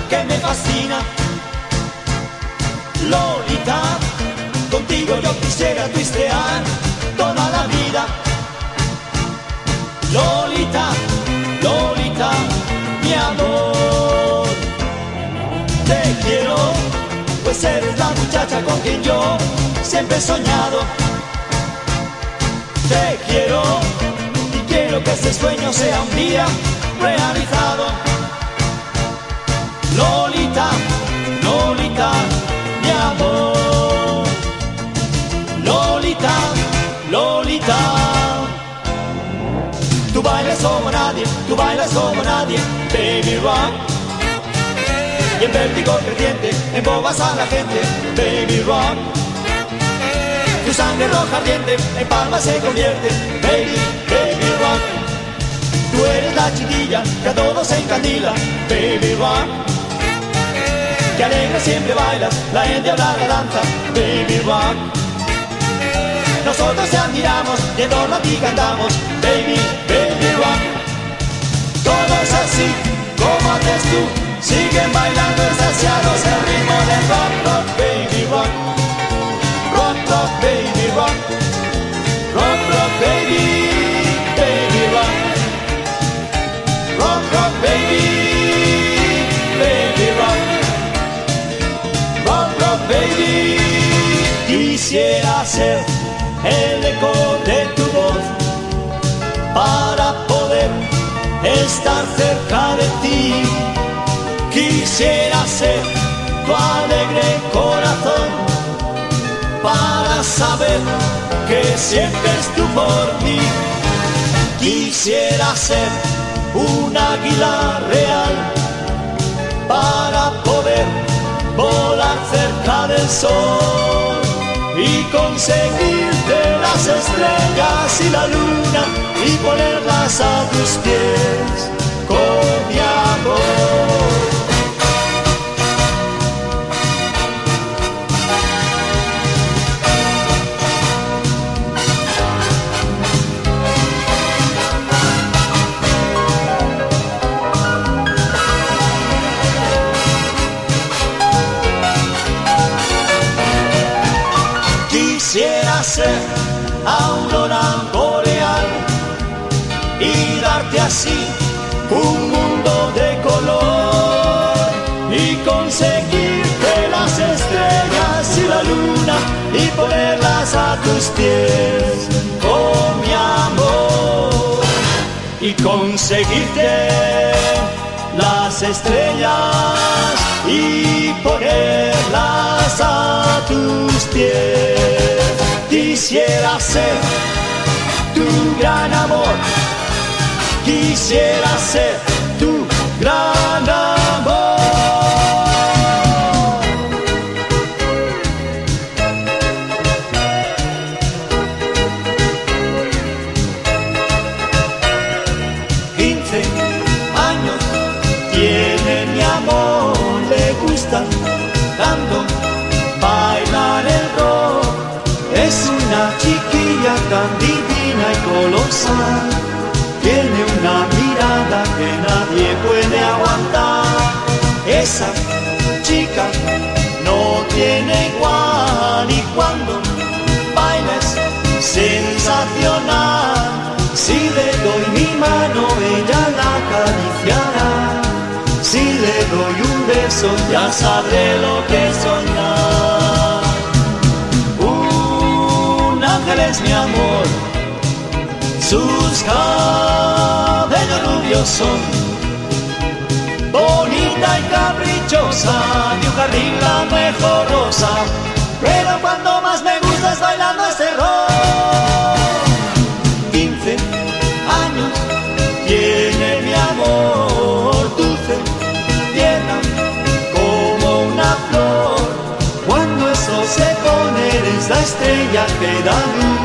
que me fascina. Lolita, contigo yo quisiera twistear toda la vida. Lolita, Lolita, mi amor. Te quiero, pues eres la muchacha con quien yo siempre he soñado. Te quiero y quiero que ese sueño sea un día realizado. Lolita, Lolita, mi amor. Lolita, Lolita. Tú bailas como nadie, tú bailas como nadie, baby rock. Y en vértigo creciente embobas a la gente, baby rock. Tu sangre roja ardiente en palmas se convierte, baby, baby rock. Tú eres la chiquilla que a todos encandila, baby rock. Que alegre siempre bailas, la gente habla la danza, baby rock. Nosotros te admiramos y en torno a ti cantamos, baby, baby rock. Todos así como haces tú, siguen bailando extasiados el ritmo del rock, rock, baby rock. Rock, rock, baby rock. Rock, rock, baby, baby rock. Rock, rock, baby, baby rock. Rock, rock, baby. Quisiera ser el eco de tu voz para poder estar cerca de ti. Quisiera ser tu alegre corazón para saber que sientes tú por mí. Quisiera ser un águila real para poder volar cerca del sol y conseguirte las estrellas y la luna y ponerlas a tus pies con mi amor. Quisiera ser aurora boreal y darte así un mundo de color y conseguirte las estrellas y la luna y ponerlas a tus pies, oh mi amor. Y conseguirte las estrellas y ponerlas a tus pies. Quisiera ser tu gran amor. Quisiera ser tu gran amor. Tiene mi amor, le gusta tanto bailar el rock. Es una chiquilla tan divina y colosal. Tiene una mirada que nadie puede aguantar. Esa chica no tiene igual y cuando baila es sensacional. Si le doy mi mano, ella la acariciará. Si le doy un beso, ya sabré lo que es soñar. Un ángel es mi amor, sus cabellos rubios son. Bonita y caprichosa, de un jardín la mejor rosa. Pero cuando más me gusta es bailando este rock. 15 años tiene mi amor, dulce, tierna, como una flor. Cuando el sol se pone eres la estrella que da luz.